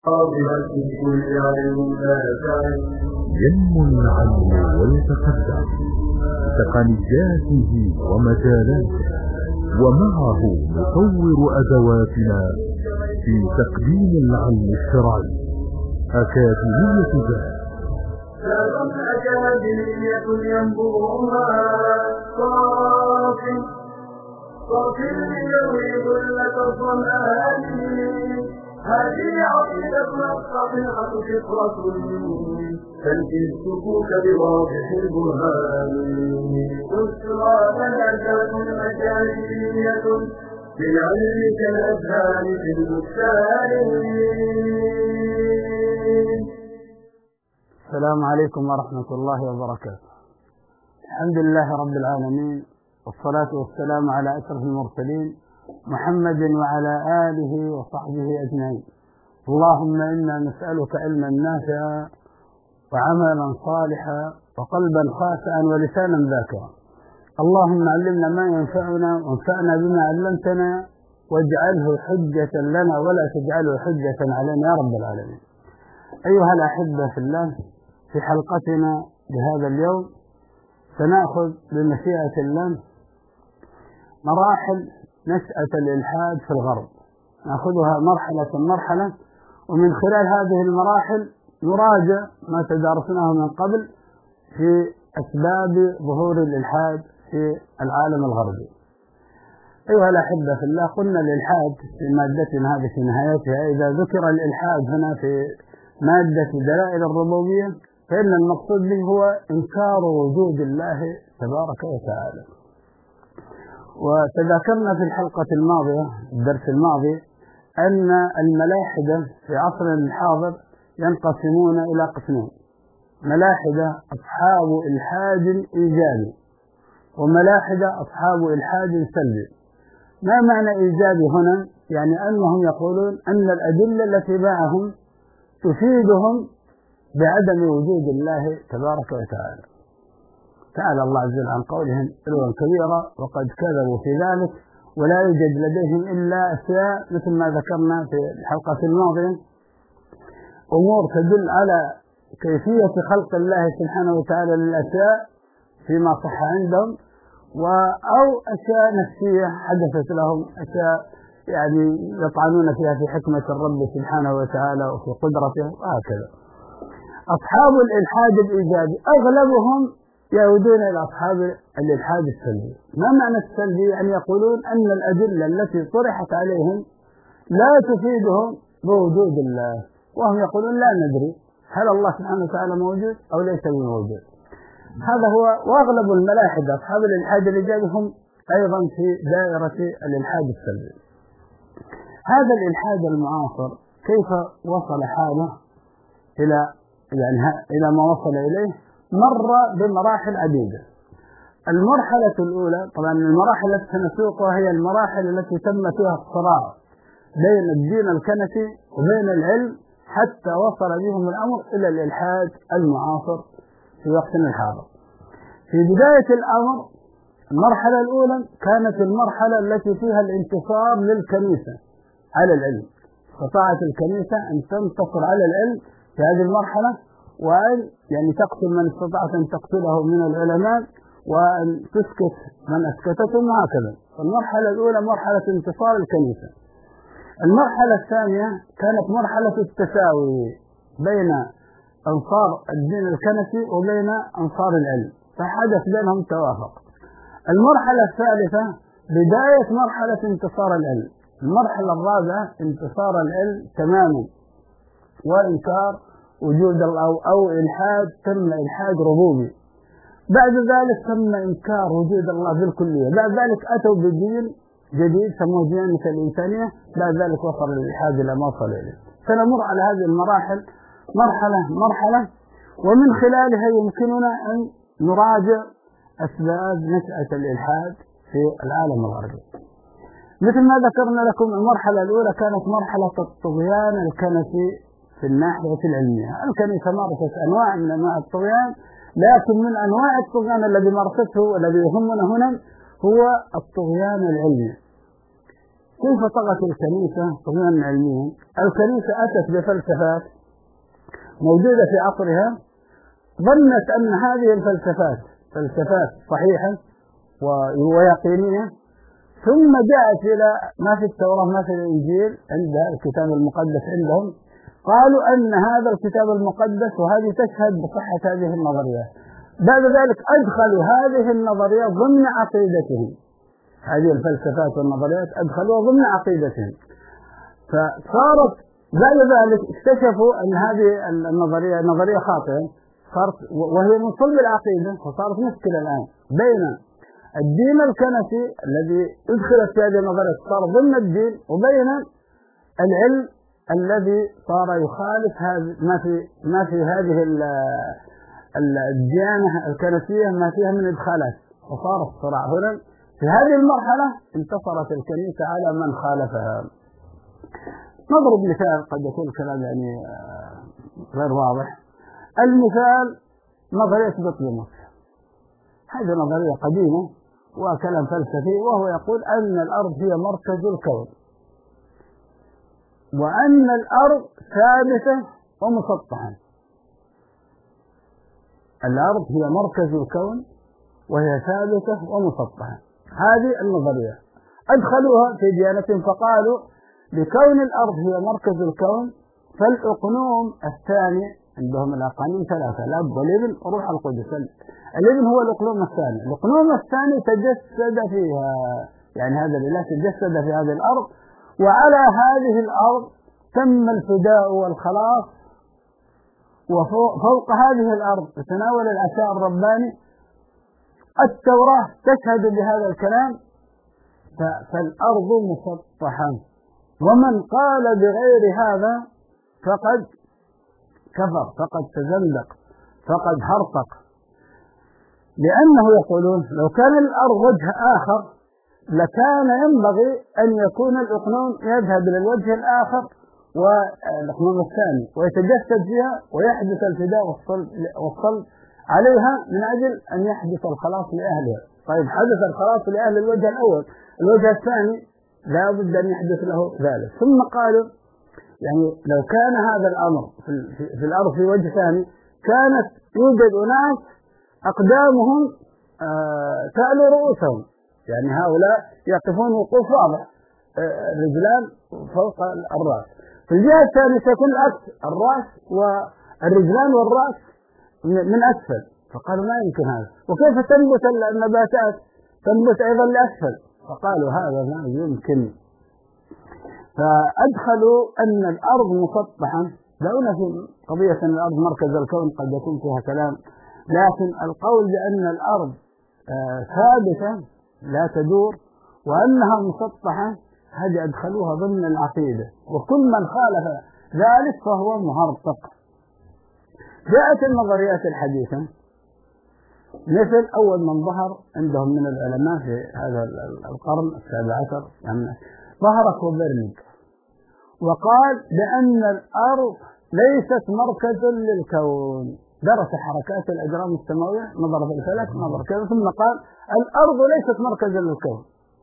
ينمو العلم ويتقدم بتقنياته ومجالاته، ومعه نطور أدواتنا في تقديم العلم الشرعي. أكاديمية ذات أكاديمية ينبوها صافي يروي ذلة الظمآن. هذه عقيدتنا الصحيحة فطرة تنفي السكوك بواضح البرهان. بشرى لنا ذات أكاديمية بالعلم كالأزهار في البستان. السلام عليكم ورحمة الله وبركاته. الحمد لله رب العالمين، والصلاة والسلام على أشرف المرسلين محمد وعلى آله وصحبه أجمعين. اللهم إنا نسألك علما نافعا وعملا صالحا وقلبا خاشعا ولسانا ذاكرا. اللهم علمنا ما ينفعنا وانفعنا بما علمتنا، واجعله حجة لنا ولا تجعله حجة علينا يا رب العالمين. أيها الأحبة في الله، في حلقتنا لهذا اليوم سنأخذ بمشيئة الله مراحل نشأة الإلحاد في الغرب، نأخذها مرحلة، ومن خلال هذه المراحل نراجع ما تدارسناه من قبل في أسباب ظهور الإلحاد في العالم الغربي. أيها الأحبة في الله، قلنا الإلحاد في مادتنا هذه في نهايتها، إذا ذكر الإلحاد هنا في مادة دلائل الربوبية فإن المقصود به هو إنكار وجود الله تبارك وتعالى. وتذكرنا في الحلقة الماضية الدرس الماضي أن الملاحدة في عصرنا الحاضر ينقسمون إلى قسمين: ملاحدة أصحاب إلحاد إيجابي، وملاحدة أصحاب إلحاد سلبي. ما معنى إيجابي هنا؟ يعني أنهم يقولون أن الأدلة التي معهم تفيدهم بعدم وجود الله تبارك وتعالى. تعالى الله عز وجل عن قولهم علوا كبيرا وقد كذبوا في ذلك، ولا يوجد لديهم إلا أشياء مثل ما ذكرنا في الحلقة الماضية، أمور تدل على كيفية خلق الله سبحانه وتعالى للأشياء فيما صح عندهم، أو أشياء نفسية حدثت لهم، أشياء يعني يطعنون فيها في حكمة الرب سبحانه وتعالى وفي قدرته وهكذا. أصحاب الإلحاد الإيجابي أغلبهم يعودون إلى أصحاب الإلحاد السلبي. ما معنى السلبي؟ يعني يقولون أن الأدلة التي طرحت عليهم لا تفيدهم بوجود الله، وهم يقولون لا ندري هل الله سبحانه وتعالى موجود أو ليس بموجود. هذا هو. وأغلب الملاحدة أصحاب الإلحاد الإيجابي هم أيضا في دائرة الإلحاد السلبي. هذا الإلحاد المعاصر كيف وصل حاله إلى ما وصل إليه؟ مر بمراحل عديدة. المرحلة الأولى، طبعا المراحل التي سنسوقها هي المراحل التي تم فيها الصراع بين الدين الكنسي وبين العلم، حتى وصل بهم الأمر إلى الإلحاد المعاصر في وقتنا الحاضر. في بداية الأمر المرحلة الأولى كانت المرحلة التي فيها الانتصار للكنيسة على العلم. استطاعت الكنيسة أن تنتصر على العلم في هذه المرحلة، وأن يعني تقتل من استطاعت أن تقتله من العلماء، وأن تسكت من أسكتتهم، وهكذا. المرحلة الأولى مرحلة انتصار الكنيسة. المرحلة الثانية كانت مرحلة التساوي بين أنصار الدين الكنسي وبين أنصار العلم، فحدث بينهم توافق. المرحلة الثالثة بداية مرحلة انتصار العلم. المرحلة الرابعة انتصار العلم تماما وإنكار وجود الله، أو إلحاد، تم إلحاد ربوبي. بعد ذلك تم إنكار وجود الله بالكلية. بعد ذلك أتوا بدين جديد سموه ديانة الإنسانية. بعد ذلك وصل الإلحاد إلى ما وصل إليه. سنمر على هذه المراحل مرحلة، ومن خلالها يمكننا أن نراجع أسباب نشأة الإلحاد في العالم الغربي. مثل ما ذكرنا لكم، المرحلة الأولى كانت مرحلة الطغيان الكنسي في الناحية العلمية. الكنيسة مارست أنواع من أنواع الطغيان، لكن من أنواع الطغيان الذي مارسته والذي يهمنا هنا هو الطغيان العلمي. كيف طغت الكنيسة طغيانا علميا؟ الكنيسة أتت بفلسفات موجودة في عصرها، ظنت أن هذه الفلسفات فلسفات صحيحة ويقينية، ثم جاءت إلى ما في التوراة ما في الإنجيل عند الكتاب المقدس عندهم، قالوا أن هذا الكتاب المقدس وهذه تشهد بصحة هذه النظريات. بعد ذلك أدخلوا هذه النظريات ضمن عقيدتهم، هذه الفلسفات والنظريات أدخلوها ضمن عقيدتهم، فصارت بعد ذلك اكتشفوا أن هذه النظرية نظرية خاطئة، صارت وهي من صلب العقيدة، فصارت مشكلة الآن بين الدين الكنسي الذي أدخلت في هذه النظرية صار ضمن الدين، وبين العلم الذي صار يخالف ما في هذه الديانة الكنسية ما فيها من إدخالات، وصار الصراع هنا. في هذه المرحلة انتصرت الكنيسة على من خالفها. نضرب مثال قد يكون الكلام يعني غير واضح. المثال نظرية بطليموس، هذه نظرية قديمة وكلام فلسفي، وهو يقول أن الأرض هي مركز الكون، وأن الأرض ثابتة ومسطحة. الأرض هي مركز الكون وهي ثابتة ومسطحة. هذه النظرية أدخلوها في ديانتهم، فقالوا بكون الأرض هي مركز الكون فالأقنوم الثاني عندهم الأقانيم ثلاثة، الأب والابن وروح القدس. الابن هو الأقنوم الثاني، الأقنوم الثاني تجسد فيها، يعني هذا الإله تجسد في هذه الأرض، وعلى هذه الأرض تم الفداء والخلاص، وفوق هذه الأرض تتناول العشاء الرباني. التوراة تشهد بهذا الكلام، فالأرض مسطحة، ومن قال بغير هذا فقد كفر، فقد تزندق، فقد هرطق، لأنه يقولون لو كان الأرض وجه آخر لكان ينبغي أن يكون الأقنوم يذهب إلى الوجه الآخر والأقنوم الثاني ويتجسد فيها ويحدث الفداء والصلب عليها من أجل أن يحدث الخلاص لأهلها. طيب حدث الخلاص لأهل الوجه الأول، الوجه الثاني لا بد أن يحدث له ذلك. ثم قالوا يعني لو كان هذا الأمر في الأرض في وجه ثاني كانت يوجد أناس أقدامهم تألو رؤوسهم، يعني هؤلاء يقفون وقوف واضح، الرجلان فوق الرأس. في الجهة الثانية سيكون العكس، الرأس والرجلان والرأس من أسفل. فقالوا ما يمكن هذا، وكيف تنبت النباتات تنبت أيضا لأسفل؟ فقالوا هذا ما يمكن. فأدخلوا أن الأرض مسطحة. دعونا في قضية أن الأرض مركز الكون قد يكون فيها كلام، لكن القول بأن الأرض ثابتة لا تدور وأنها مسطحة هذه أدخلوها ضمن العقيدة، وكل من خالف ذلك فهو مهرطق. جاءت النظريات الحديثة مثل أول من ظهر عندهم من العلماء في هذا القرن السابع عشر، يعني ظهر كوبرنيك وقال بأن الأرض ليست مركزا للكون، درس حركات الأجرام السماوية، نظر في الفلك، نظر كذا، ثم قال الأرض ليست مركزا للكون،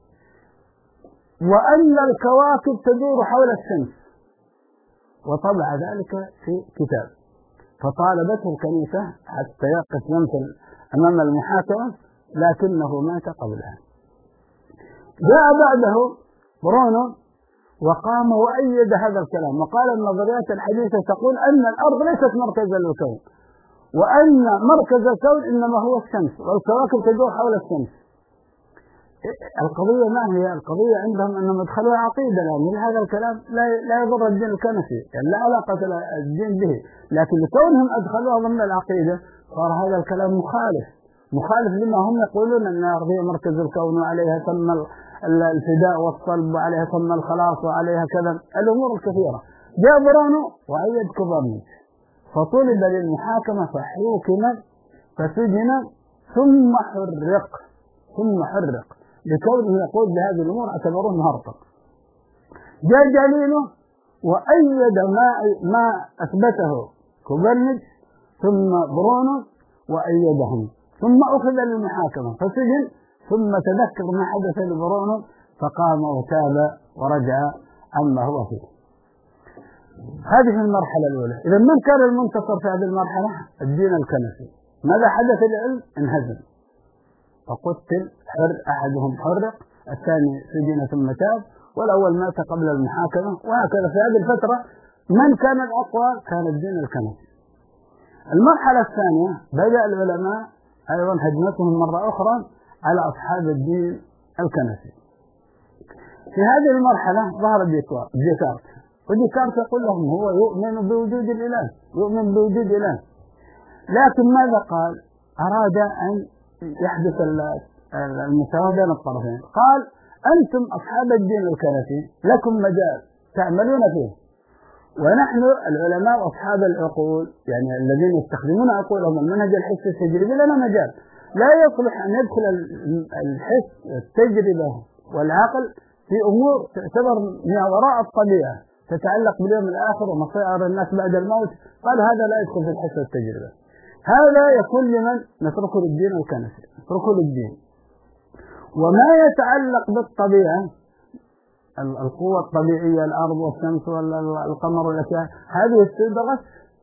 وأن الكواكب تدور حول الشمس، وطبع ذلك في كتاب. فطالبته الكنيسة حتى يقف يمثل أمام المحاكمة، لكنه مات قبلها. جاء بعده برونو وقام وأيد هذا الكلام، وقال النظريات الحديثة تقول أن الأرض ليست مركزا للكون، وأن مركز الكون إنما هو الشمس، والكواكب تدور حول الشمس. القضية ما هي القضية عندهم؟ أنهم ادخلوا عقيدة، لأن هذا الكلام لا يضر الدين الكنسي، يعني لا علاقة الدين به، لكن لكونهم أدخلوها ضمن العقيدة صار هذا الكلام مخالف لما هم يقولون أن الأرض هي مركز الكون وعليها تم الفداء والصلب وعليها تم الخلاص وعليها كذا الأمور الكثيرة. جاء برونو وأيد كوبرنيك، فطلب للمحاكمة فحوكم فسجن ثم حرق لكونه يقول بهذه الأمور، اعتبروه مهرطق. جاء جالينو وأيد ما أثبته كوبرنيك ثم برونو وأيدهم، ثم أخذ للمحاكمة فسجن، ثم تذكر ما حدث لبرونو فقام وتاب ورجع عما هو فيه. هذه المرحلة الأولى. إذا من كان المنتصر في هذه المرحلة؟ الدين الكنسي. ماذا حدث للعلم؟ انهزم فقتل، أحدهم حرق، الثاني سجن ثم تاب، والأول مات قبل المحاكمة، وهكذا. في هذه الفترة من كان الأقوى؟ كان الدين الكنسي. المرحلة الثانية بدأ العلماء أيضا هجمتهم مرة أخرى على أصحاب الدين الكنسي. في هذه المرحلة ظهر ديكارت، وديكارت يقول لهم هو يؤمن بوجود الإله، يؤمن بوجود إله، لكن ماذا قال؟ أراد أن يحدث المساواة بين الطرفين. قال أنتم أصحاب الدين الكنسي لكم مجال تعملون فيه، ونحن العلماء وأصحاب العقول، يعني الذين يستخدمون عقولهم المنهج الحسي التجريبي، لنا مجال. لا يصلح أن يدخل الحس والتجربة والعقل في أمور تعتبر من وراء الطبيعة تتعلق باليوم الآخر ومصائر الناس بعد الموت. قال هذا لا يدخل في الحس والتجربة، هذا يكون لمن نتركه للدين الكنسي، نتركه للدين. وما يتعلق بالطبيعة، القوة الطبيعية، الأرض والشمس والقمر والأشياء، هذه تدرس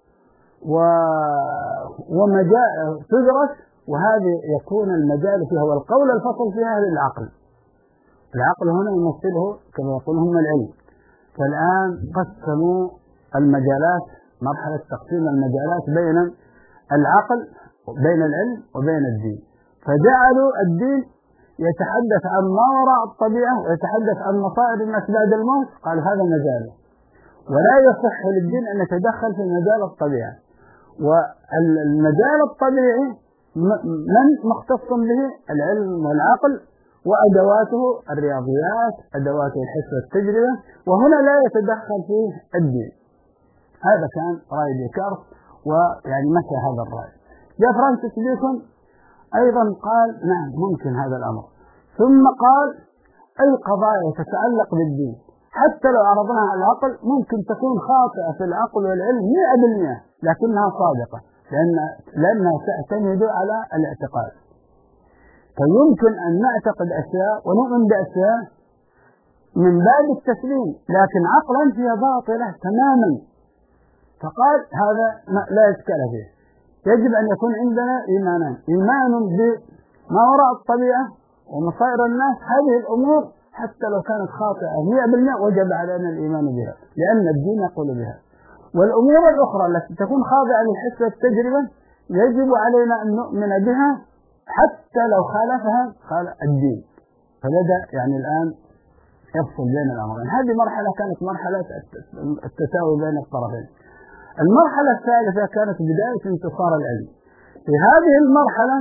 تدرس، وهذه يكون المجال فيها والقول الفصل فيها للعقل. العقل هنا يمثله كما يقول هم العلم. فالآن قسموا المجالات، مرحلة تقسيم المجالات بين العقل، بين العلم وبين الدين، فجعلوا الدين يتحدث عن ما وراء الطبيعة ويتحدث عن مصائر الناس بعد الموت. قال هذا مجاله، ولا يصح للدين أن يتدخل في مجال الطبيعة. والمجال الطبيعي من مختص به؟ العلم والعقل وأدواته، الرياضيات، أدوات الحس والتجربة، وهنا لا يتدخل فيه الدين. هذا كان رأي ديكارت، ويعني مشى هذا الرأي. جاء فرانسيس بيكون أيضا قال نعم ممكن هذا الأمر، ثم قال أي قضايا تتعلق بالدين حتى لو عرضناها على العقل ممكن تكون خاطئة في العقل والعلم 100%، لكنها صادقة لأنها تعتمد على الاعتقاد. فيمكن أن نعتقد أشياء ونؤمن بأشياء من باب التسليم، لكن عقلا هي باطلة تماما. فقال هذا لا إشكال فيه، يجب أن يكون عندنا إيمانان: إيمان بما وراء الطبيعة ومصائر الناس، هذه الأمور حتى لو كانت خاطئة 100% وجب علينا الإيمان بها لأن الدين يقول بها. والأمور الأخرى التي تكون خاضعة للحس والتجربة يجب علينا أن نؤمن بها حتى لو خالفها قال الدين. فبدأ يعني الآن يفصل بين الأمرين. هذه مرحلة كانت مرحلة التساوي بين الطرفين. المرحلة الثالثة كانت بداية انتصار العلم. في هذه المرحلة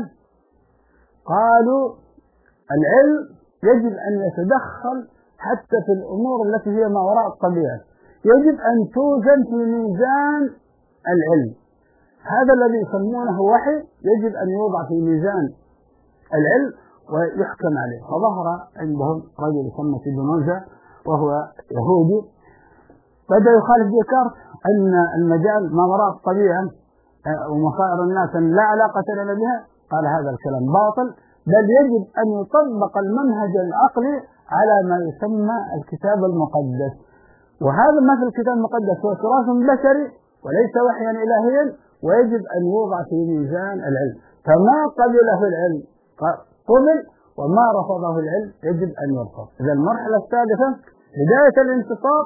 قالوا العلم يجب أن يتدخل حتى في الأمور التي هي ما وراء الطبيعة، يجب أن توزن في ميزان العلم. هذا الذي يسمونه وحي يجب أن يوضع في ميزان العلم ويحكم عليه. فظهر عندهم رجل يسمى سيبونوزا وهو يهودي، بدأ يخالف ديكارت أن المجال ما وراء الطبيعة ومصائر الناس لا علاقة لنا بها. قال هذا الكلام باطل، بل يجب أن يطبق المنهج العقلي على ما يسمى الكتاب المقدس، وهذا ما في الكتاب المقدس هو تراث بشري وليس وحيا إلهيا، ويجب أن يوضع في ميزان العلم. فما قبله العلم قبل وما رفضه العلم يجب أن يرفض. إذا المرحلة الثالثة بداية الانتصار،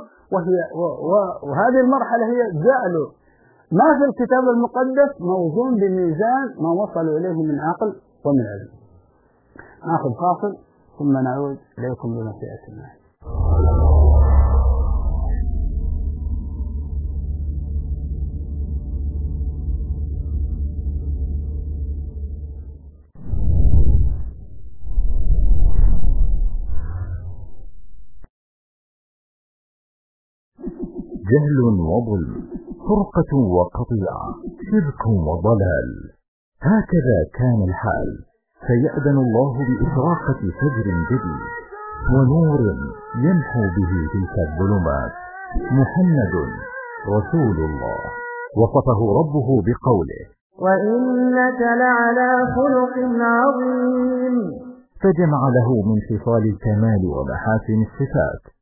وهذه المرحلة هي جعل ما في الكتاب المقدس موزون بميزان ما وصلوا إليه من عقل ومن علم. ناخذ فاصل ثم نعود إليكم بمشيئة الله. جهل وظلم، فرقة وقطيعة، شرك وضلال، هكذا كان الحال. فيأذن الله بإشراقة فجر جديد ونور يمحو به تلك الظلمات. محمد رسول الله وصفه ربه بقوله: وإنك لعلى خلق عظيم. فجمع له من خصال الكمال ومحاسن الصفات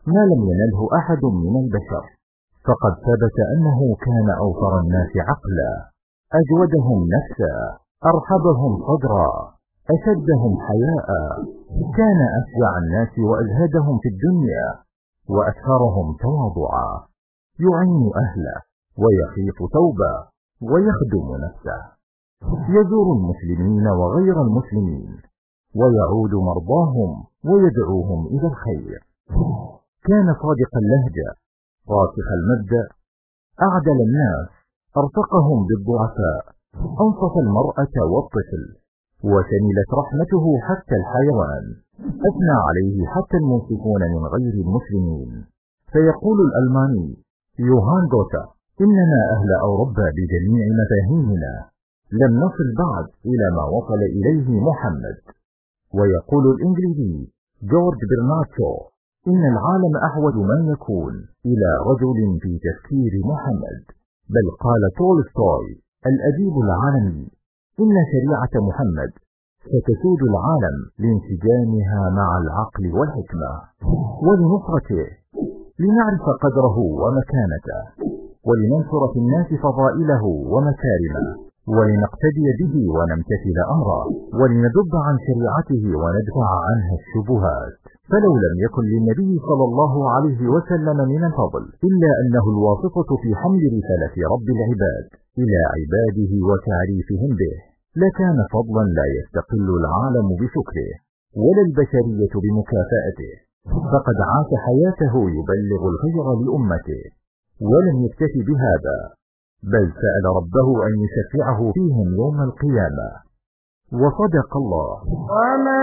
ما لم ينله أحد من البشر، فقد ثبت أنه كان أوفر الناس عقلا، أجودهم نفسا، أرحبهم صدرا، أشدهم حياء، كان أشجع الناس وأزهدهم في الدنيا، وأكثرهم تواضعا، يعين أهله ويخيط ثوبه ويخدم نفسه، يزور المسلمين وغير المسلمين، ويعود مرضاهم ويدعوهم إلى الخير. كان صادق اللهجة، راسخ المبدأ، أعدل الناس، أرفقهم بالضعفاء، أنصف المرأة والطفل، وشملت رحمته حتى الحيوان، أثنى عليه حتى المنصفون من غير المسلمين. فيقول الألماني يوهان غوتا: إننا أهل أوروبا بجميع مفاهيمنا لم نصل بعد إلى ما وصل إليه محمد. ويقول الإنجليزي جورج برنارد شو: إن العالم أحوج ما يكون إلى رجل في تفكير محمد. بل قال تولستوي الأديب العالمي: إن شريعة محمد ستسود العالم لانسجامها مع العقل والحكمة. ولنصرته، لنعرف قدره ومكانته، ولننشر في الناس فضائله ومكارمه، ولنقتدي به ونمتثل أمره، ولندب عن شريعته وندفع عنها الشبهات. فلو لم يكن للنبي صلى الله عليه وسلم من الفضل إلا أنه الواسطة في حمل رسالة رب العباد إلى عباده وتعريفهم به، لكان فضلا لا يستقل العالم بشكره ولا البشرية بمكافأته، فقد عاش حياته يبلغ الخير لأمته، ولم يكتف بهذا، بل سأل ربه أن يشفعه فيهم يوم القيامة. وصدق الله: وما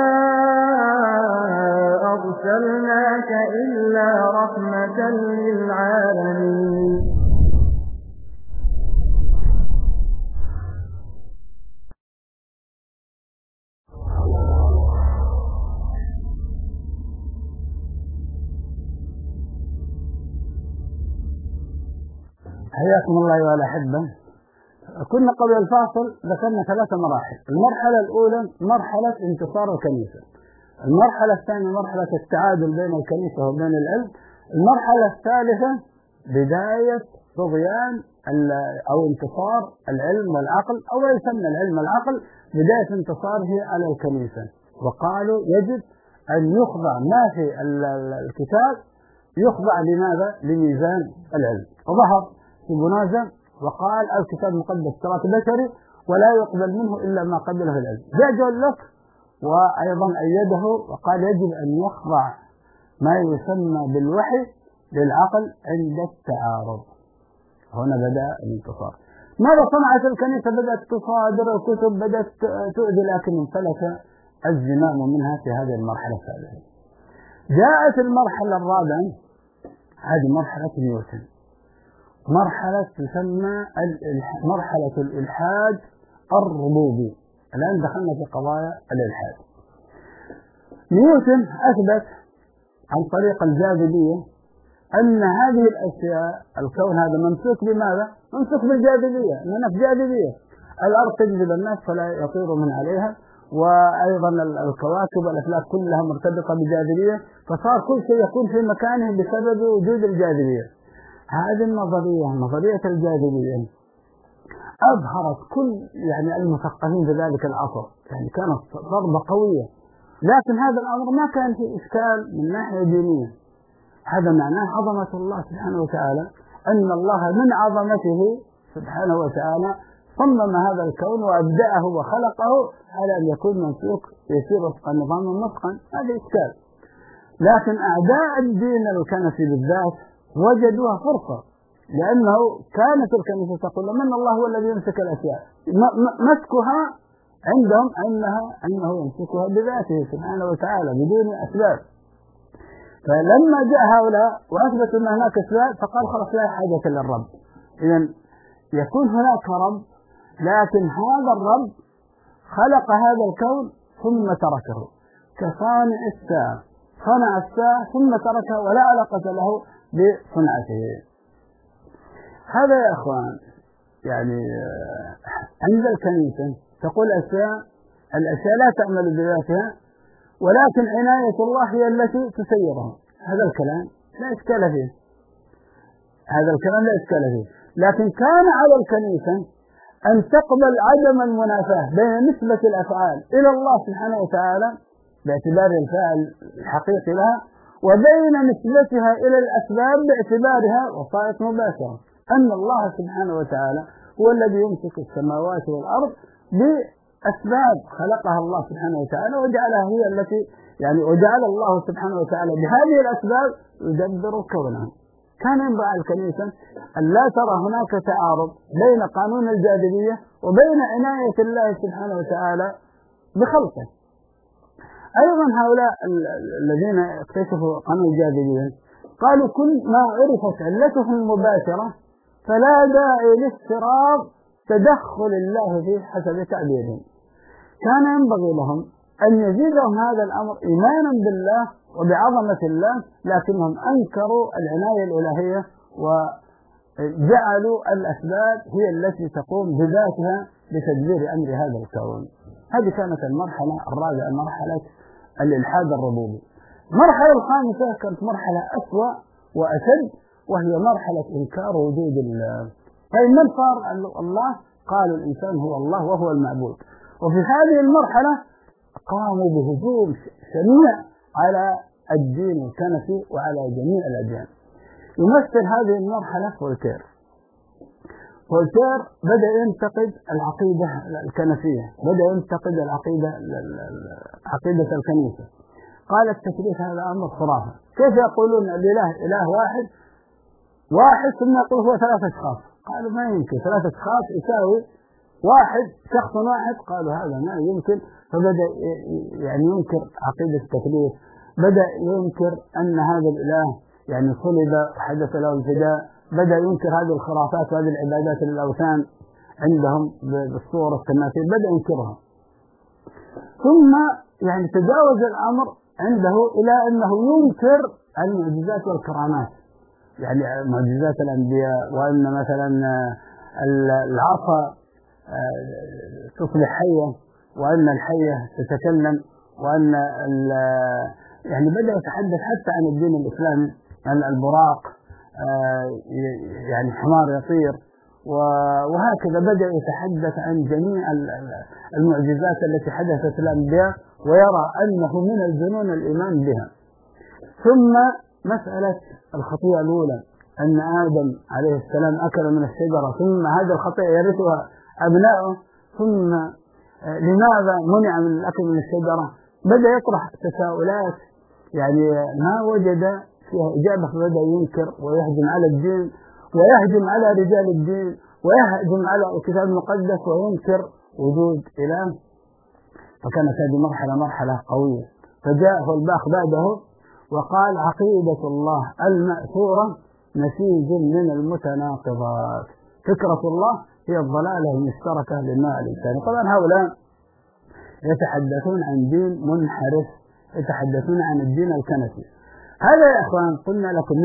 أرسلناك إلا رحمة للعالمين. حياكم الله أيها الأحبة. كنا قبل الفاصل ذكرنا 3 مراحل. المرحلة الأولى مرحلة انتصار الكنيسة، المرحلة الثانية مرحلة التعادل بين الكنيسة وبين العلم، المرحلة الثالثة بداية طغيان أو انتصار العلم والعقل، أو يسمى العلم والعقل، بداية انتصاره على الكنيسة. وقالوا يجب أن يخضع ما في الكتاب يخضع لماذا؟ لميزان العلم. وظهر في بنازة وقال الكتاب المقدس تراث بشري ولا يقبل منه إلا ما قبله العلم. جاء جول لوك وأيضا أيده وقال يجب أن يخضع ما يسمى بالوحي للعقل عند التعارض. هنا بدأ الانتصار. ماذا صنعت الكنيسة؟ بدأت تصادر الكتب، بدأت تؤذي، لكن انفلت الزمام منها في هذه المرحلة الثالثة. جاءت المرحلة الرابعة، هذه مرحلة نيوتن، مرحلة تسمى مرحلة الإلحاد الربوبي. الآن دخلنا في قضايا الإلحاد. نيوتن أثبت عن طريق الجاذبية أن هذه الأشياء، الكون هذا ممسوك بماذا؟ ممسوك بالجاذبية، أننا في جاذبية. الأرض تجذب الناس فلا يطير من عليها، وأيضا الكواكب والأفلاك كلها مرتبطة بجاذبية، فصار كل شيء يكون في مكانه بسبب وجود الجاذبية. هذه النظرية، نظرية الجاذبية، أظهرت كل المثقفين في ذلك العصر، كانت ضربة قوية. لكن هذا الأمر ما كان في إشكال من ناحية دينية. هذا معناه عظمة الله سبحانه وتعالى، أن الله من عظمته سبحانه وتعالى صمم هذا الكون وأبدأه وخلقه على أن يكون ممسوك يسير وفق النظام المتقن. هذا إشكال. لكن أعداء الدين الكنسي بالذات وجدوها فرصة، لأنه كانت الكنيسة تقول من الله هو الذي يمسك الأشياء، مسكها عندهم أنه يمسكها بذاته سبحانه وتعالى بدون أسباب. فلما جاء هؤلاء وأثبتوا أن هناك أسباب فقال خلاص لا حاجة للرب. إذن يكون هناك رب، لكن هذا الرب خلق هذا الكون ثم تركه، كصانع الساعة، صنع الساعة ثم تركها ولا علاقة له بصنعته. هذا يا أخوان عند الكنيسة تقول الأشياء لا تعمل بذاتها، ولكن عناية الله هي التي تسيرها. هذا الكلام لا إشكال فيه، هذا الكلام لا إشكال فيه. لكن كان على الكنيسة أن تقبل عدم المنافاة بين نسبة الأفعال إلى الله سبحانه وتعالى باعتبار الفاعل الحقيقي لها، وبين نسبتها إلى الأسباب باعتبارها وسائط مباشرة. أن الله سبحانه وتعالى هو الذي يمسك السماوات والأرض بأسباب خلقها الله سبحانه وتعالى وجعلها هي التي وجعل الله سبحانه وتعالى بهذه الأسباب يدبر كونها. كان ينبغي على الكنيسة أن لا ترى هناك تعارض بين قانون الجاذبية وبين عناية الله سبحانه وتعالى بخلقه. أيضا هؤلاء الذين اكتشفوا قانون الجاذبية قالوا كل ما عرفت علته المباشرة فلا داعي لافتراض تدخل الله فيه حسب تعبيرهم. كان ينبغي لهم أن يزيدهم هذا الأمر إيمانا بالله وبعظمة الله، لكنهم أنكروا العناية الإلهية وجعلوا الأسباب هي التي تقوم بذاتها بتدبير أمر هذا الكون. هذه كانت المرحلة الرابعة، مرحلة الإلحاد الربوبي. المرحلة الخامسة كانت مرحلة أسوأ وأشد، وهي مرحلة إنكار وجود الله. طيب من صار الله؟ قالوا الإنسان هو الله وهو المعبود. وفي هذه المرحلة قاموا بهجوم شنيع على الدين الكنسي وعلى جميع الأديان. يمثل هذه المرحلة فولتير بدأ ينتقد العقيدة الكنسية، بدأ ينتقد عقيدة الكنيسة. قال التثليث هذا أمر خرافة. كيف يقولون الإله إله واحد ثم يقول هو 3 أشخاص؟ قالوا ما يمكن 3 أشخاص يساوي واحد، شخص واحد. قالوا هذا ما يمكن. فبدأ ينكر عقيدة التثليث، بدأ ينكر أن هذا الإله صلب وحدث له الفداء، بدأ ينكر هذه الخرافات وهذه العبادات للأوثان عندهم بالصور التماثيل، بدأ ينكرها. ثم تجاوز الأمر عنده إلى أنه ينكر المعجزات والكرامات، معجزات الأنبياء، وأن مثلا العصا تصبح حية، وأن الحية تتكلم، وأن بدأ يتحدث حتى عن الدين الإسلامي، عن البراق حمار يطير، وهكذا بدأ يتحدث عن جميع المعجزات التي حدثت الأنبياء، ويرى أنه من الجنون الإيمان بها. ثم مسألة الخطيئة الأولى، أن آدم عليه السلام أكل من الشجرة، ثم هذه الخطيئة يرثها أبنائه، ثم لماذا منع من الأكل من الشجرة؟ بدأ يطرح تساؤلات ما وجد فيها إجابة، فبدأ ينكر ويهجم على الدين، ويهجم على رجال الدين، ويهجم على الكتاب المقدس، وينكر وجود إله. فكانت هذه مرحلة قوية. فجاء الباخ بعده وقال عقيدة الله المأثورة نسيج من المتناقضات. فكرة الله هي الضلالة المشتركة للنوع الإنساني. طبعا هؤلاء يتحدثون عن دين منحرف، يتحدثون عن الدين الكنسي. هذا يا أخوان قلنا لكم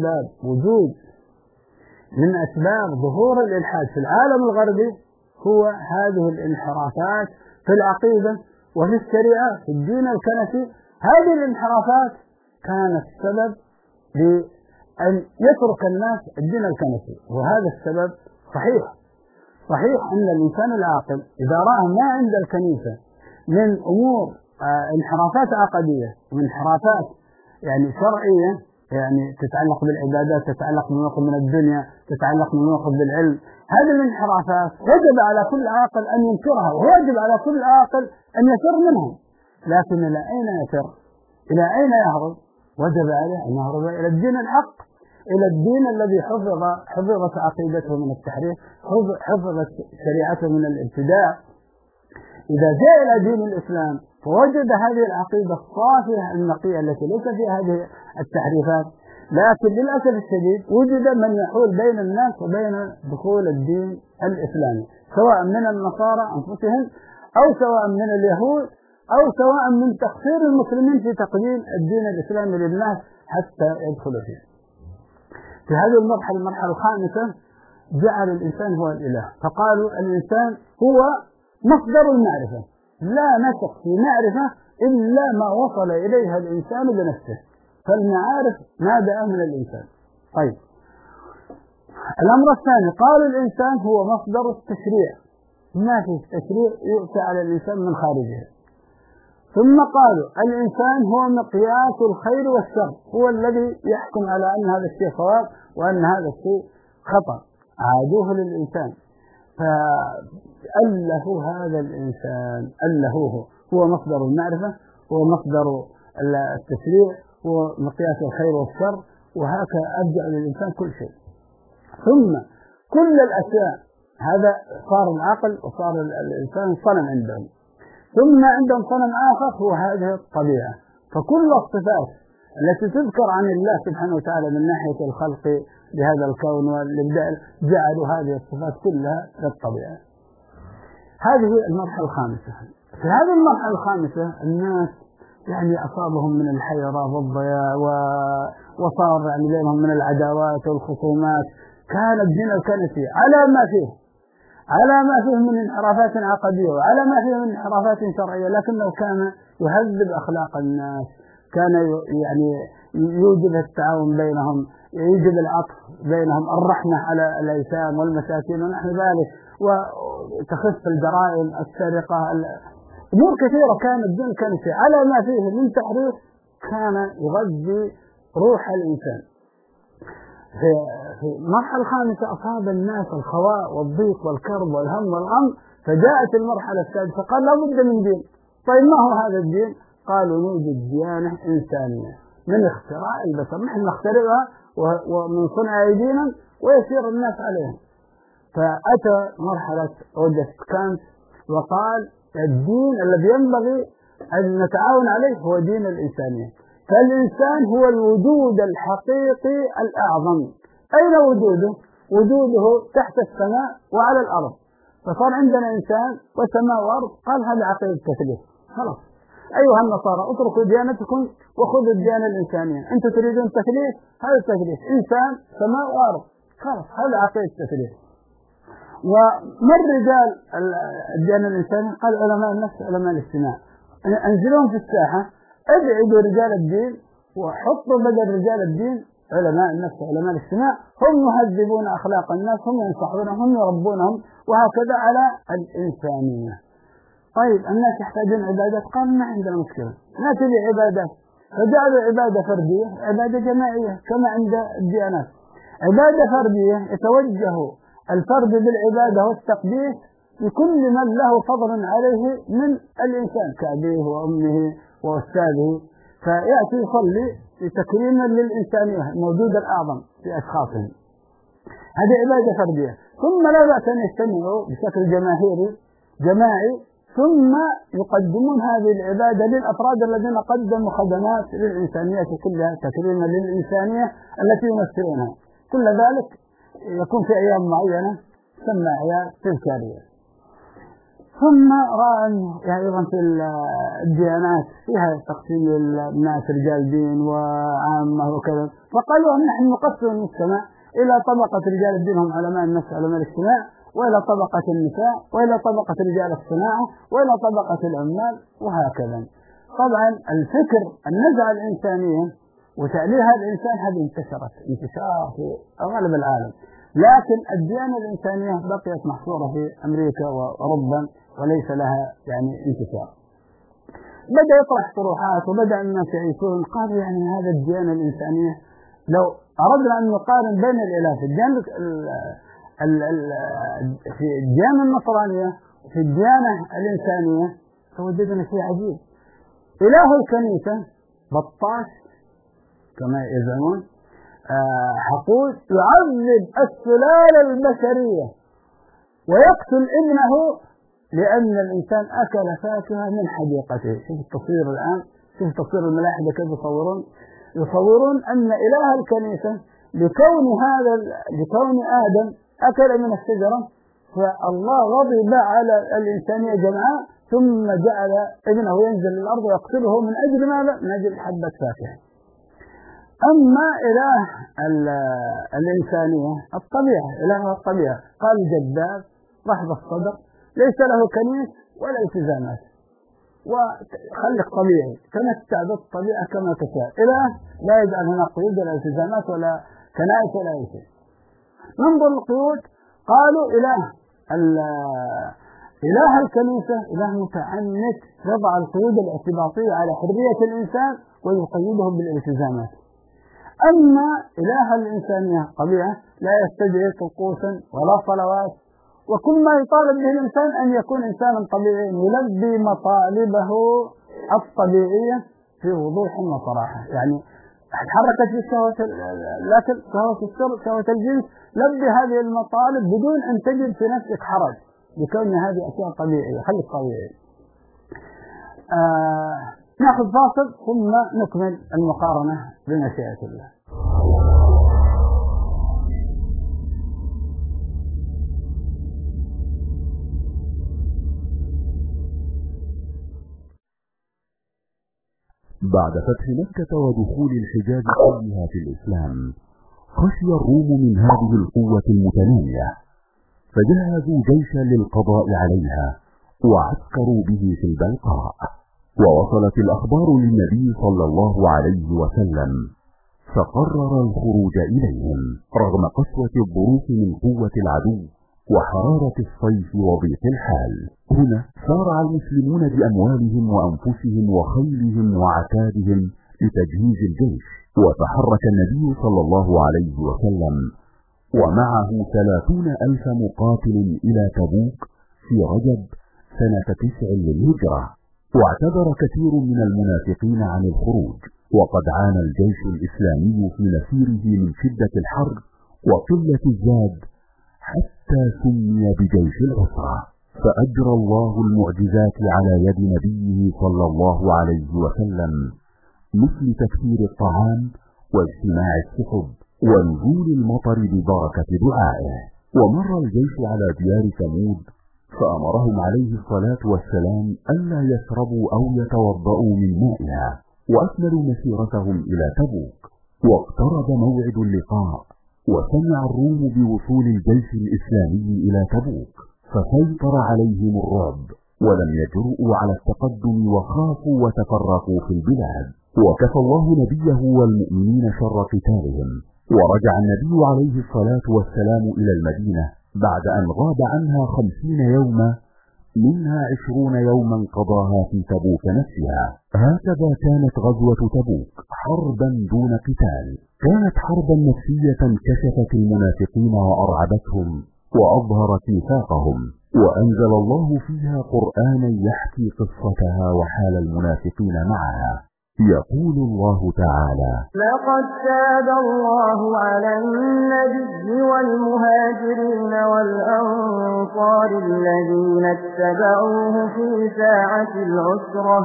من أسباب ظهور الإلحاد في العالم الغربي هو هذه الانحرافات في العقيدة وفي الشريعة في الدين الكنسي. هذه الانحرافات كانت السبب لأن يترك الناس الدين الكنسي، وهذا السبب صحيح أن الإنسان العاقل إذا رأى ما عند الكنيسة من أمور انحرافات عقدية وانحرافات شرعية، تتعلق بالعبادات، تتعلق بالموقف من الدنيا، تتعلق بالموقف بالعلم، هذه الانحرافات وجب على كل عاقل أن ينكرها، ويجب على كل عاقل أن يفر منها. لكن إلى أين يفر؟ إلى أين يهرب؟ وجب عليه أن يهرب إلى الدين الحق، إلى الدين الذي حفظت عقيدته من التحريف، حفظت شريعته من الابتداع. إذا جاء إلى دين الإسلام فوجد هذه العقيدة الصافية النقية التي ليس فيها هذه التحريفات. لكن للأسف الشديد وجد من يحول بين الناس وبين دخول الدين الإسلامي، سواء من النصارى أنفسهم، أو سواء من اليهود، أو سواء من تقصير المسلمين في تقديم الدين الإسلامي للناس حتى يدخلوا فيه. في هذه المرحلة الخامسة جعل الإنسان هو الإله، فقالوا الإنسان هو مصدر المعرفة، لا نثق في معرفة إلا ما وصل إليها الإنسان بنفسه. فالمعارف نادئة من الإنسان. طيب، الأمر الثاني قال الإنسان هو مصدر التشريع، ما في تشريع يؤتى على الإنسان من خارجه. ثم قالوا الإنسان هو مقياس الخير والشر، هو الذي يحكم على أن هذا الشيء صواب وأن هذا الشيء خطأ، عادوه للإنسان. فأله هذا الإنسان، أله هو مصدر المعرفة، هو مصدر التشريع، هو مقياس الخير والشر، وهكذا أرجع للإنسان كل شيء. ثم كل الأشياء، هذا صار العقل وصار الإنسان صنم عندهم. ثم عندهم صنم آخر هو هذه الطبيعة. فكل الصفات التي تذكر عن الله سبحانه وتعالى من ناحية الخلق لهذا الكون والإبداع جعلوا هذه الصفات كلها للطبيعة. هذه المرحلة الخامسة. في هذه المرحلة الخامسة الناس يعني أصابهم من الحيرة والضياع وصار يعني بينهم من العداوات والخصومات. كان الدين الكنسي على ما فيه من انحرافات عقدية وعلى ما فيه من انحرافات شرعية، لكنه كان يهذب أخلاق الناس، كان يعني يوجب التعاون بينهم، يوجب العطف بينهم، الرحمة على الأيتام والمساكين ونحو ذلك، وتخف الجرائم، السرقة، أمور كثيرة. كان الدين الكنسي على ما فيه من تحريف كان يغذي روح الإنسان. في المرحلة الخامسة أصاب الناس الخواء والضيق والكرب والهم والغم، فجاءت المرحلة السادسة قال لا بد من دين. طيب ما هو هذا الدين؟ قالوا نوجد ديانة إنسانية من اختراع البشر، نحن نخترعها ومن صنع أيدينا ويسير الناس عليها. فأتى مرحلة أوجست كانت وقال الدين الذي ينبغي أن نتعاون عليه هو دين الإنسانية. فالإنسان هو الوجود الحقيقي الأعظم. أين وجوده؟ وجوده تحت السماء وعلى الأرض. فصار عندنا إنسان وسماء وأرض. قال هذا عقيدة التثليث. خلاص أيها النصارى اتركوا ديانتكم وخذوا الديانة الإنسانية. أنتم تريدون التثليث، هذا التثليث إنسان سماء وأرض. خلاص هذا عقيدة التثليث. ومن رجال الديانة الإنسانية؟ قال علماء النفس، علماء الاجتماع. أنزلون في الساحة، ابعدوا رجال الدين وحطوا بدل رجال الدين علماء النفس علماء الاجتماع. هم يهذبون أخلاق الناس، هم ينصحونهم، هم يربونهم، وهكذا على الإنسانية. طيب الناس يحتاجون عبادات، قال ما عندنا مشكلة نأتي بعبادات. فجعلوا عبادة فردية عبادة جماعية كما عند الديانات. عبادة فردية يتوجه الفرد بالعبادة والتقديس لكل من له فضل عليه من الإنسان كأبيه وأمه وأستاذه، فيأتي يصلي تكريما للإنسانية الموجودة الأعظم في أشخاصهم. هذه عبادة فردية. ثم لا بأس أن يجتمعوا بشكل جماعي ثم يقدمون هذه العبادة للأفراد الذين قدموا خدمات للإنسانية كلها تكريما للإنسانية التي يمثلونها. كل ذلك يكون في أيام معينة تسمى أعياد تذكارية. ثم رأى يعني أيضا في الديانات فيها تقسيم الناس رجال دين وعامة وكذا، فقالوا نحن نقسم المجتمع إلى طبقة رجال الدين هم علماء النفس علماء الاجتماع، وإلى طبقة النساء، وإلى طبقة رجال الصناعة، وإلى طبقة العمال، وهكذا. طبعا الفكر النزعة الإنسانية وتأليها الإنسان هذه انتشرت انتشار في غالب العالم، لكن الديانة الإنسانية بقيت محصورة في أمريكا وأوروبا وليس لها يعني انتشار. بدأ يطرح طروحات وبدأ الناس يعيشون، قالوا يعني هذا الديانة الإنسانية لو أردنا أن نقارن بين الإله في الديانة النصرانية وفي الديانة الإنسانية فوجدنا شيء عجيب. إله الكنيسة بطاش كما يزعمون، حقود، يعذب السلالة البشرية ويقتل ابنه لأن الإنسان أكل فاكهة من حديقته. شوف التصوير الآن، شوف تصوير الملاحدة كيف يصورون أن إله الكنيسة لكون آدم أكل من الشجرة فالله غضب على الإنسانية جمعاء ثم جعل ابنه ينزل للأرض ويقتله من أجل ماذا؟ من أجل حبة فاكهة. أما إله الإنسانية الطبيعة، إله الطبيعة قال جذاب رحب الصدر ليس له كنيس ولا التزامات، وخليك طبيعي، تمتع بالطبيعة كما تشاء، إله لا يجعل هنا قيود ولا التزامات ولا كنائس ولا أي شيء. ننظر القيود، قالوا إله الكنيسة إله متعنت يضع القيود الاعتباطية على حرية الإنسان ويقيده بالالتزامات. أما إله الإنسانية طبيعة لا يستدعي طقوسا ولا صلوات، وكل ما يطالب به الإنسان أن يكون إنسانا طبيعيا يلبي مطالبه الطبيعية في وضوح وصراحة. يعني تحركت في شهوة الأكل، شهوة الشرب، شهوة الجنس، لبي هذه المطالب بدون أن تجد في نفسك حرج بكون هذه أشياء طبيعية. خليك طبيعي. نأخذ فاصل ثم نكمل المقارنة بمشيئة الله. بعد فتح مكة ودخول الحجاز كلها في الإسلام، خشي الروم من هذه القوة المتنامية، فجهزوا جيشا للقضاء عليها وعسكروا به في البلقاء. ووصلت الأخبار للنبي صلى الله عليه وسلم، فقرر الخروج إليهم رغم قسوة الظروف من قوة العدو وحرارة الصيف وضيق الحال. هنا سارع المسلمون بأموالهم وأنفسهم وخيلهم وعتادهم لتجهيز الجيش، وتحرك النبي صلى الله عليه وسلم ومعه 30,000 مقاتل إلى تبوك في رجب سنة 9 للهجرة. واعتذر كثير من المنافقين عن الخروج، وقد عانى الجيش الإسلامي في مسيره من شدة الحر وقلة الزاد حتى سمي بجيش العسرة. فأجرى الله المعجزات على يد نبيه صلى الله عليه وسلم، مثل تكثير الطعام واجتماع السحب ونزول المطر ببركة دعائه. ومر الجيش على ديار ثمود فأمرهم عليه الصلاة والسلام ألا يشربوا أو يتوضؤوا من مائها، وأكملوا مسيرتهم إلى تبوك. واقترب موعد اللقاء، وسمع الروم بوصول الجيش الإسلامي إلى تبوك، فسيطر عليهم الرعب ولم يجرؤوا على التقدم وخافوا وتفرقوا في البلاد. وكفى الله نبيه والمؤمنين شر قتالهم، ورجع النبي عليه الصلاة والسلام إلى المدينة بعد أن غاب عنها 50 يوما، منها 20 يوما قضاها في تبوك نفسها. هكذا كانت غزوة تبوك، حربا دون قتال. كانت حربا نفسية كشفت المنافقين وأرعبتهم وأظهرت نفاقهم، وأنزل الله فيها قرآنا يحكي قصتها وحال المنافقين معها. يقول الله تعالى: لقد تاب الله على النبي والمهاجرين والأنصار الذين اتبعوه في ساعة العسرة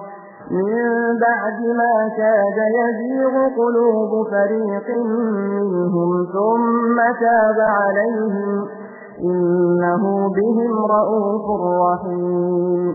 من بعد ما كاد يزيغ قلوب فريق منهم ثم تاب عليهم إنه بهم رءوف رحيم.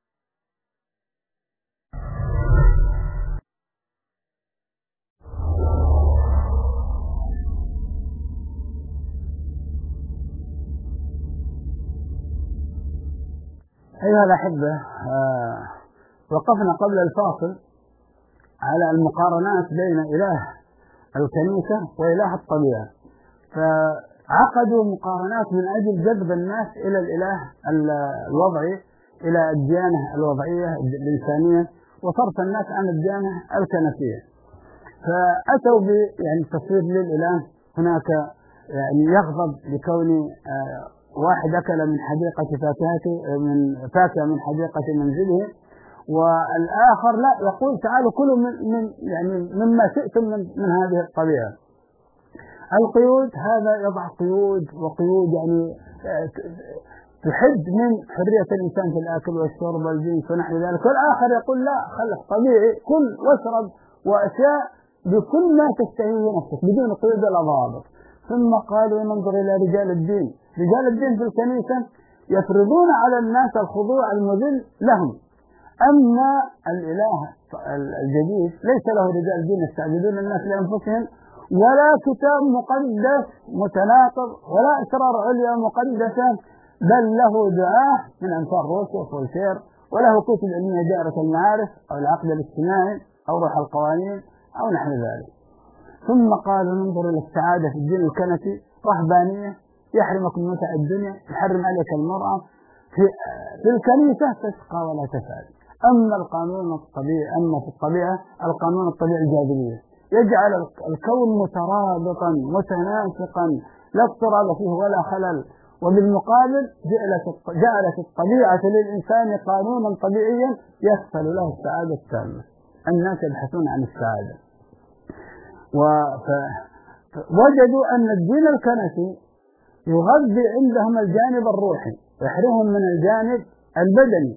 أيها الأحبة، وقفنا قبل الفاصل على المقارنات بين إله الكنيسة وإله الطبيعة، فعقدوا مقارنات من أجل جذب الناس إلى الإله الوضعي، إلى الديانة الوضعية الإنسانية، وصرف الناس عن الديانة الكنسية. فأتوا يعني تصوير للإله هناك يعني يغضب لكون واحد أكل من حديقة فاكهة من حديقة منزله، والآخر لا، يقول تعالوا كلوا مما شئتم من هذه الطبيعة. القيود هذا يضع قيود، وقيود يعني تحد من حرية الإنسان في الأكل والشرب والجنس ونحو ذلك، والآخر يقول لا، خلق طبيعي، كل واشرب وأشياء بكل ما تشتهيه نفسك بدون قيود ولا ضوابط. ثم قالوا ننظر إلى رجال الدين. رجال الدين في الكنيسة يفرضون على الناس الخضوع المذل لهم، أما الإله الجديد ليس له رجال دين يستعبدون الناس لأنفسهم، ولا كتاب مقدس متناقض، ولا أسرار عليا مقدسة، بل له دعاة من أنصار روسيا وفولتير وله كتب علمية دائرة المعارف أو العقد الاجتماعي أو روح القوانين أو نحو ذلك. ثم قالوا ننظر إلى السعادة في الدين الكنسي رهبانية، يحرمك من متع الدنيا، يحرم عليك المرأة، في الكنيسة تسقى ولا تسعد. أما في الطبيعة القانون الطبيعي الجاذبية يجعل الكون مترابطا متناسقا لا اضطراب فيه ولا خلل، وبالمقابل جعلت الطبيعة للإنسان قانونا طبيعيا يسهل له السعادة التامة. الناس يبحثون عن السعادة، ووجدوا أن الدين الكنسي يغذي عندهم الجانب الروحي، يحرمهم من الجانب البدني،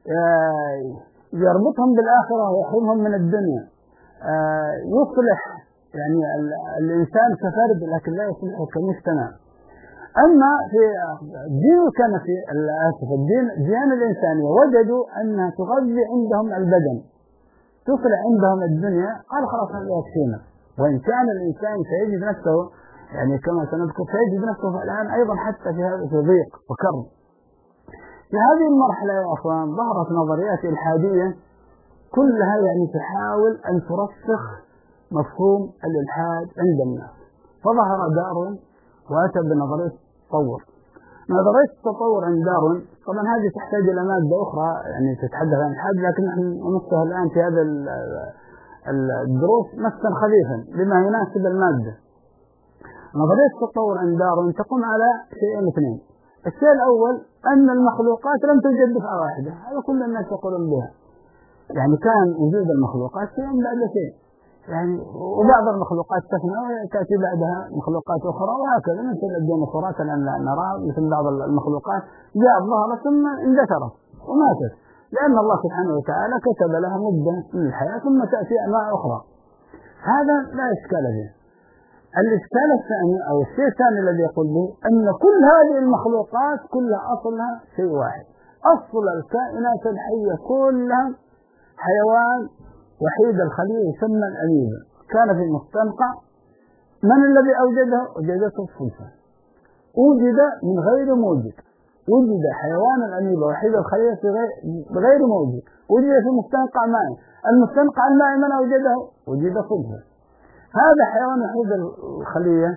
يربطهم بالآخرة ويحرمهم من الدنيا، يصلح يعني الإنسان كفرد لكن لا يصلحه كمجتمع. أما في الدين الكنسي الديانة الإنسانية وجدوا أنها تغذي عندهم البدن، تصلح عندهم الدنيا، قال خلاص هذا يكفينا. وإن كان الإنسان سيجد نفسه يعني كما سنذكر سيجد نفسه الآن أيضا حتى في هذا ضيق وكرب. في هذه المرحلة يا أخوان ظهرت نظريات إلحادية كلها يعني تحاول أن ترسخ مفهوم الإلحاد عند الناس. فظهر داروين وأتى بنظرية التطور. نظرية التطور عند داروين طبعا هذه تحتاج إلى مادة أخرى يعني تتحدث عن الإلحاد، لكن نحن نمسها الآن في هذا الدروس مسا خفيفا بما يناسب المادة. نظرية التطور عند داروين تقوم على شيئين اثنين. الشيء الأول أن المخلوقات لم توجد دفعة واحدة، هذا كل الناس يقولون بها، يعني كان وجود المخلوقات شيئا بعد شيء، يعني وبعض المخلوقات تفنى وتأتي بعدها مخلوقات أخرى وهكذا، مثل الديناصورات الآن نرى مثل بعض المخلوقات جاءت ظهرت ثم اندثرت وماتت، لأن الله سبحانه وتعالى كتب لها مدة من الحياة ثم تأتي أنواع أخرى. هذا لا إشكال فيه. الإشكال الثاني أو الشيء الثاني الذي يقول به أن كل هذه المخلوقات كلها أصلها شيء واحد، أصل الكائنات الحية كلها حيوان وحيد الخلية يسمى الأميبا، كان في مستنقع. من الذي أوجده؟ وجدته الصدفة، وجد من غير موجد، وجد حيوان الأميبا وحيد الخلية بغير موجد، وجد في مستنقع مائي. المستنقع المائي من أوجده؟ وجد صدفة. هذا حيوان وحيد الخلية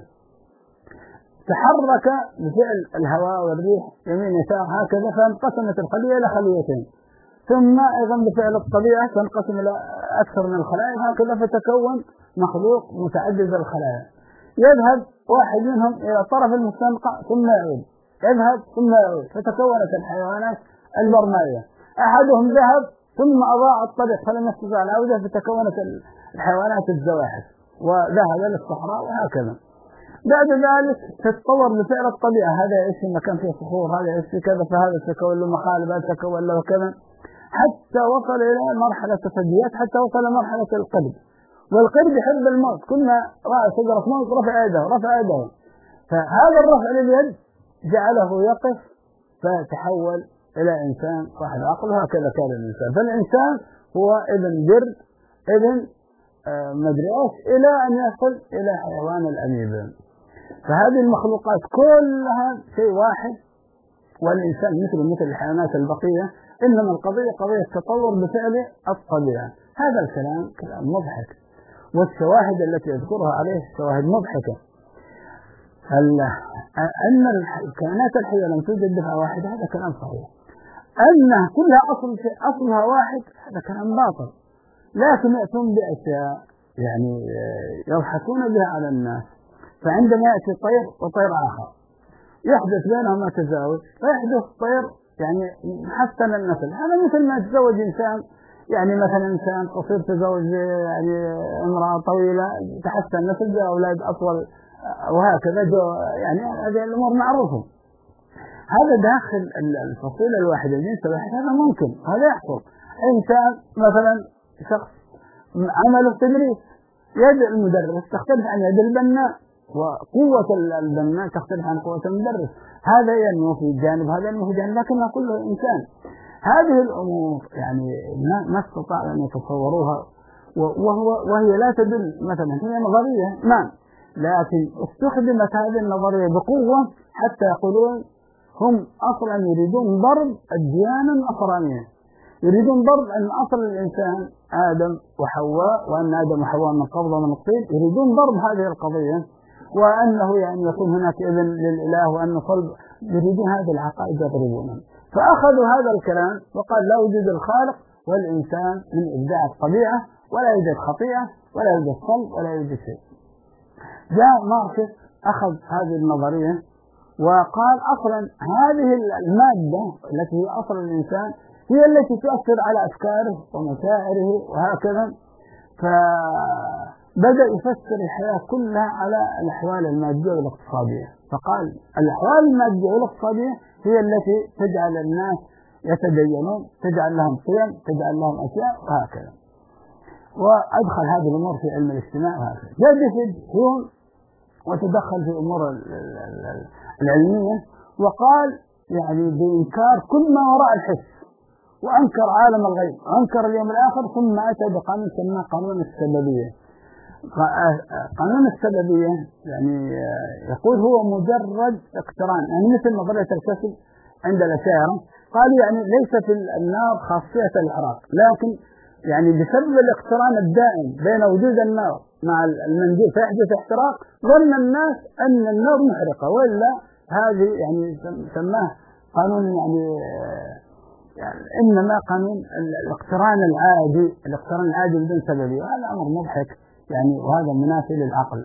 تحرك بفعل الهواء والريح يمين يسار هكذا، فانقسمت الخلية إلى خليتين، ثم أيضا بفعل الطبيعة تنقسم إلى أكثر من الخلايا هكذا، فتكون مخلوق متعدد الخلايا. يذهب واحد منهم إلى طرف المستنقع ثم يعود، يذهب ثم يعود، فتكونت الحيوانات البرمائية. أحدهم ذهب ثم أضاع الطريق فلم يستطع العودة، فتكونت الحيوانات الزواحف وذهب للصحراء وهكذا. بعد ذلك تتطور بفعل الطبيعة، هذا يعيش في مكان فيه صخور، هذا يعيش في كذا، فهذا تكون له مخالب، هذا تكون له كذا، حتى وصل إلى مرحلة الثدييات، حتى وصل إلى مرحلة القرد. والقرد يحب الموت، كنا رأى شجرة موت رفع يده، فهذا الرفع لليد جعله يقف فتحول إلى إنسان صاحب عقل، وهكذا كان الإنسان. فالإنسان هو ابن برد ابن مدري ايش إلى أن يصل إلى حيوان الأميبا. فهذه المخلوقات كلها شيء واحد، والإنسان مثل الحيوانات البقية، إنما القضية قضية تطور بفعل الطبيعة. هذا الكلام كلام مضحك، والشواهد التي يذكرها عليه شواهد مضحكة. أن الكائنات الحية لم توجد دفعة واحدة هذا كلام صحيح، أنها كلها أصلها واحد هذا كلام باطل، لكن يأتون بأشياء يعني يضحكون بها على الناس. فعندما يأتي طير وطير آخر يحدث بينهما تزاوج، فيحدث طير يعني حسن النسل، هذا مثل ما يتزوج إنسان، يعني مثلا إنسان قصير تزوج يعني امرأة طويلة تحسن النسل بأولاد أطول وهكذا، يعني هذه الأمور معروفة. هذا داخل الفصيلة الواحدة الجنس الواحد، هذا ممكن، هذا يحصل. إنسان مثلا شخص عمله تدريس، يد المدرس تختلف عن يد البناء، وقوة البناء تختلف عن قوة المدرس، هذا ينمو في جانب هذا ينمو في جانب، لكنه كله إنسان. هذه الأمور يعني ما استطاع أن يتصوروها، وهي لا تدل مثلا، هي نظرية نعم، لكن استخدمت هذه النظرية بقوة حتى يقولون هم أصلا يريدون ضرب الديانة النصرانية، يريدون ضرب أن أصل الإنسان آدم وحواء، وأن آدم وحواء من قبضة من الطين، يريدون ضرب هذه القضية، وأنه يعني يكون هناك إذن للإله وأنه صلب، يريدون هذه العقائد يضربونها. فأخذوا هذا الكلام وقال لا وجود الخالق والإنسان من إبداع الطبيعة، ولا يوجد خطيئة ولا يوجد صلب ولا يوجد شيء. جاء ماركس أخذ هذه النظرية وقال أصلا هذه المادة التي هي أصل الإنسان هي التي تؤثر على أفكاره ومشاعره وهكذا، فبدأ يفسر الحياة كلها على الأحوال المادية والاقتصادية، فقال الأحوال المادية والاقتصادية هي التي تجعل الناس يتدينون، تجعل لهم قيم، تجعل لهم أشياء وهكذا، وأدخل هذه الأمور في علم الاجتماع وهكذا. جاء هيوم وتدخل في أمور العلمية وقال يعني بإنكار كل ما وراء الحس، وأنكر عالم الغيب وأنكر اليوم الآخر، ثم أتى بقانون سماه قانون السببية. قانون السببية يعني يقول هو مجرد اقتران، يعني مثل نظرية الكسب عند الأشاعرة، قال يعني ليس في النار خاصية الحراق، لكن يعني بسبب الاقتران الدائم بين وجود النار مع المنديل فيحدث احتراق، ظن الناس أن النار محرقة، وإلا هذه يعني سماه قانون يعني إنما قانون الاقتران العادي بدون سببية، وهذا أمر مضحك يعني، وهذا منافي للعقل.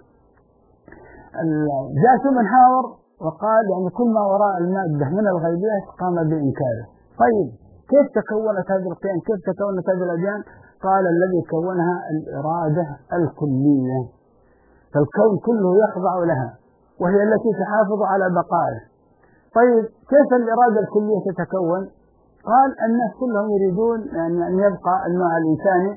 جاء شوبنهاور وقال يعني كل ما وراء المادة من الغيبيات قام بإنكاره. طيب كيف تكونت هذه القيم؟ كيف تكونت هذه الأديان؟ قال الذي كونها الإرادة الكلية، فالكون كله يخضع لها وهي التي تحافظ على بقائه. طيب كيف الإرادة الكلية تتكون؟ قال الناس كلهم يريدون أن يبقى النوع الإنساني،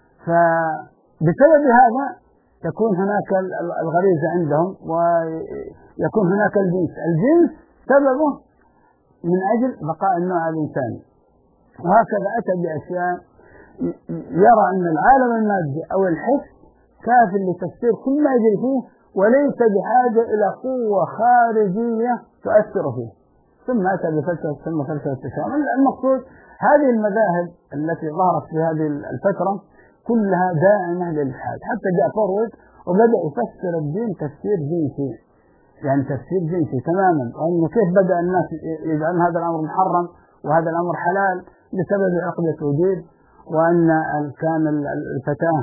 فبسبب هذا تكون هناك الغريزة عندهم ويكون هناك الجنس سببه من أجل بقاء النوع الإنساني. وهكذا أتى بأشياء يرى أن العالم المادي أو الحس كاف لتفسير كل ما يجري فيه، وليس بحاجة إلى قوة خارجية تؤثر فيه. ثم أتى بفلسفة ثم فلسفة التشاؤم. المقصود هذه المذاهب التي ظهرت في هذه الفترة كلها داعمة للإلحاد، حتى جاء فرويد وبدأ يفسر الدين تفسير جنسي، يعني تفسير جنسي تماما، وأنه كيف بدأ الناس يجعلون هذا الأمر محرم وهذا الأمر حلال بسبب عقدة وجود، وأن كان الفتاة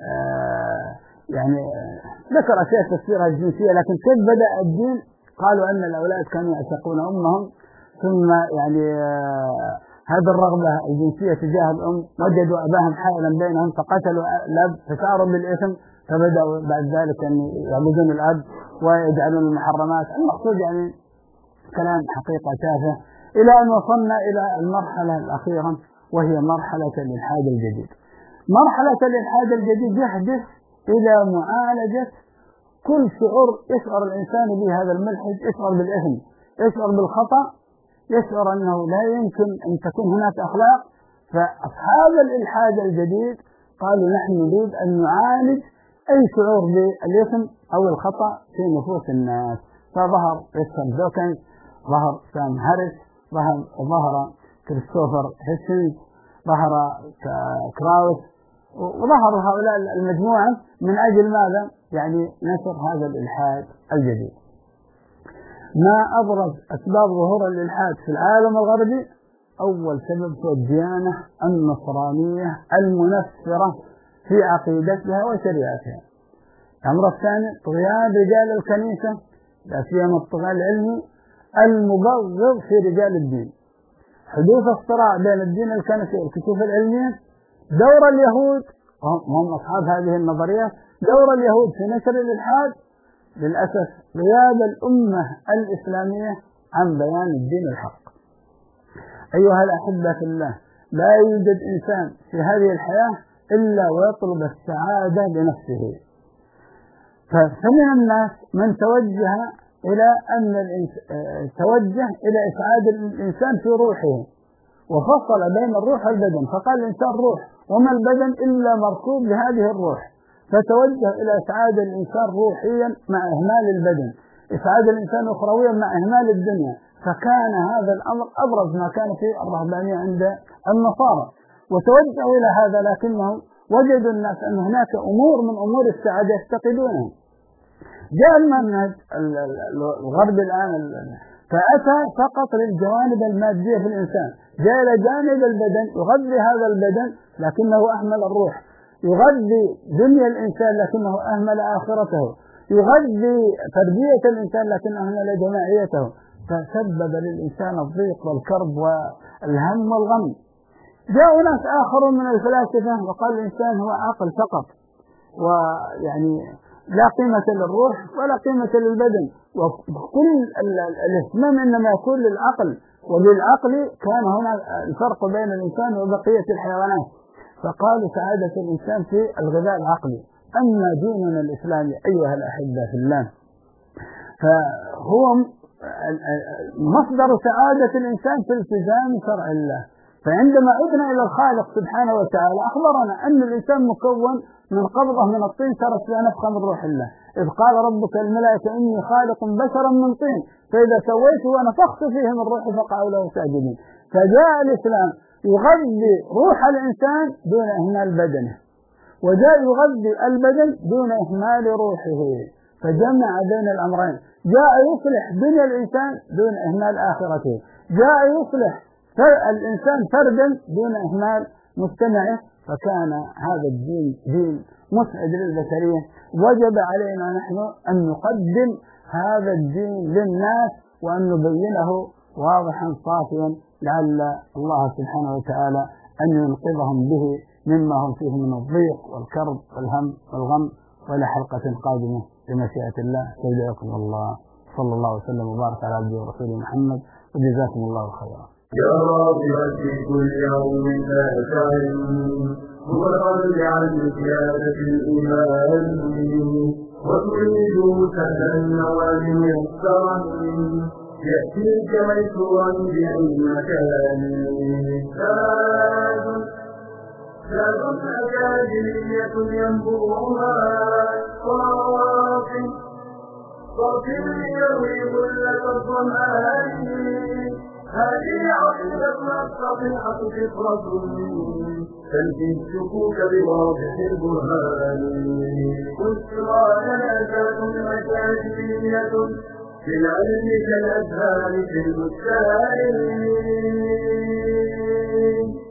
يعني ذكر أشياء تفسيرها الجنسية، لكن كيف بدأ الدين؟ قالوا أن الأولاد كانوا يعشقون أمهم، ثم يعني هذه الرغبة الجنسية تجاه الأم وجدوا أباهم حائلا بينهم فقتلوا الأب فشعروا بالإثم، فبدأوا بعد ذلك أن يعبدون الأب ويجعلون المحرمات. المقصود يعني كلام حقيقة تافه، إلى أن وصلنا إلى المرحلة الأخيرة وهي مرحلة الإلحاد الجديد. مرحلة الإلحاد الجديد يحدث إلى معالجة كل شعور يشعر الإنسان به هذا الملحد، يشعر بالإثم، يشعر بالخطأ، يشعر أنه لا يمكن أن تكون هناك أخلاق. فأصحاب الإلحاد الجديد قالوا نحن نريد أن نعالج أي شعور بالإثم أو الخطأ في نفوس الناس. فظهر ريتشارد دوكنز، ظهر سام هاريس، ظهر كريستوفر هيتشنز، ظهر كراوس، وظهروا هؤلاء المجموعة من أجل ماذا؟ يعني نشر هذا الإلحاد الجديد. ما أبرز أسباب ظهور الإلحاد في العالم الغربي؟ أول سبب هو الديانة النصرانية المنفرة في عقيدتها وشريعتها. الأمر الثاني طغيان رجال الكنيسة، لا سيما الطغيان العلمي المبغض في رجال الدين. حدوث الصراع بين الدين الكنسي والكشوف العلمية. دور اليهود وهم أصحاب هذه النظريات، دور اليهود في نشر الإلحاد. للأسف غياب الأمة الإسلامية عن بيان الدين الحق. أيها الأحبة في الله، لا يوجد إنسان في هذه الحياة إلا ويطلب السعادة لنفسه. فمن الناس من توجه إلى إسعاد الإنسان في روحه، وفصل بين الروح والبدن، فقال الإنسان روح وما البدن إلا مركوب لهذه الروح، فتوجه إلى إسعاد الإنسان روحيا مع إهمال البدن، إسعاد الإنسان أخرويا مع إهمال الدنيا، فكان هذا الأمر أبرز ما كان في الرهبانية عند النصارى، وتوجهوا إلى هذا، لكنهم وجدوا الناس أن هناك أمور من أمور السعادة يفتقدونها. جاء المنهج الغرب الآن فأتى فقط للجوانب المادية في الإنسان، جاء إلى جانب البدن يغذي هذا البدن لكنه أهمل الروح، يغذي دنيا الإنسان لكنه أهمل آخرته، يغذي تربية الإنسان لكنه أهمل جماعيته، فسبب للإنسان الضيق والكرب والهم والغم. جاء ناس آخرون من الفلاسفة وقال الإنسان هو عقل فقط، ويعني لا قيمة للروح ولا قيمة للبدن، وكل الاهتمام إنما يكون للعقل، وبالعقل كان هنا الفرق بين الإنسان وبقية الحيوانات. فقالوا سعادة الإنسان في الغذاء العقلي. أما ديننا الإسلامي أيها الأحبة في الله فهو مصدر سعادة الإنسان في التزام شرع الله. فعندما عدنا إلى الخالق سبحانه وتعالى أخبرنا أن الإنسان مكون من قبضة من الطين صارت فيها نفخة من روح الله، إذ قال ربك الملائكة إني خالق بشرا من طين فإذا سويته ونفخت فيه من روحي فقعوا له ساجدين. فجاء الإسلام يغذي روح الإنسان دون إهمال بدنه، وجاء يغذي البدن دون إهمال روحه، فجمع بين الأمرين. جاء يصلح دنيا الإنسان دون إهمال آخرته، جاء يصلح الإنسان فردا دون إهمال مجتمعه، فكان هذا الدين دين مسعد للبشرية. وجب علينا نحن أن نقدم هذا الدين للناس وأن نبينه واضحا صافيا لعل الله سبحانه وتعالى أن ينقذهم به مما هم فيه من الضيق والكرب والهم والغم. وإلى حلقة قادمة بمشيئة الله، استودعكم الله، صلى الله وسلم وبارك على عبده ورسوله محمد، وجزاكم الله خيرا. يا راغبا في كل يوم فأشعر هو الرجل عن زيادة الإيمان، وتريد سهلا النوال ميسرا يأتيك ميسورا بأي مكان. زاد أكاديمية ينبوها صافي ليروي ظلة الظمآن. هذه عقيدتنا الصحيحة فطرة تنفي الشكوك بواضح البرهان. بشرى ذات أكاديمية بالعلم كالأزهار في البستان.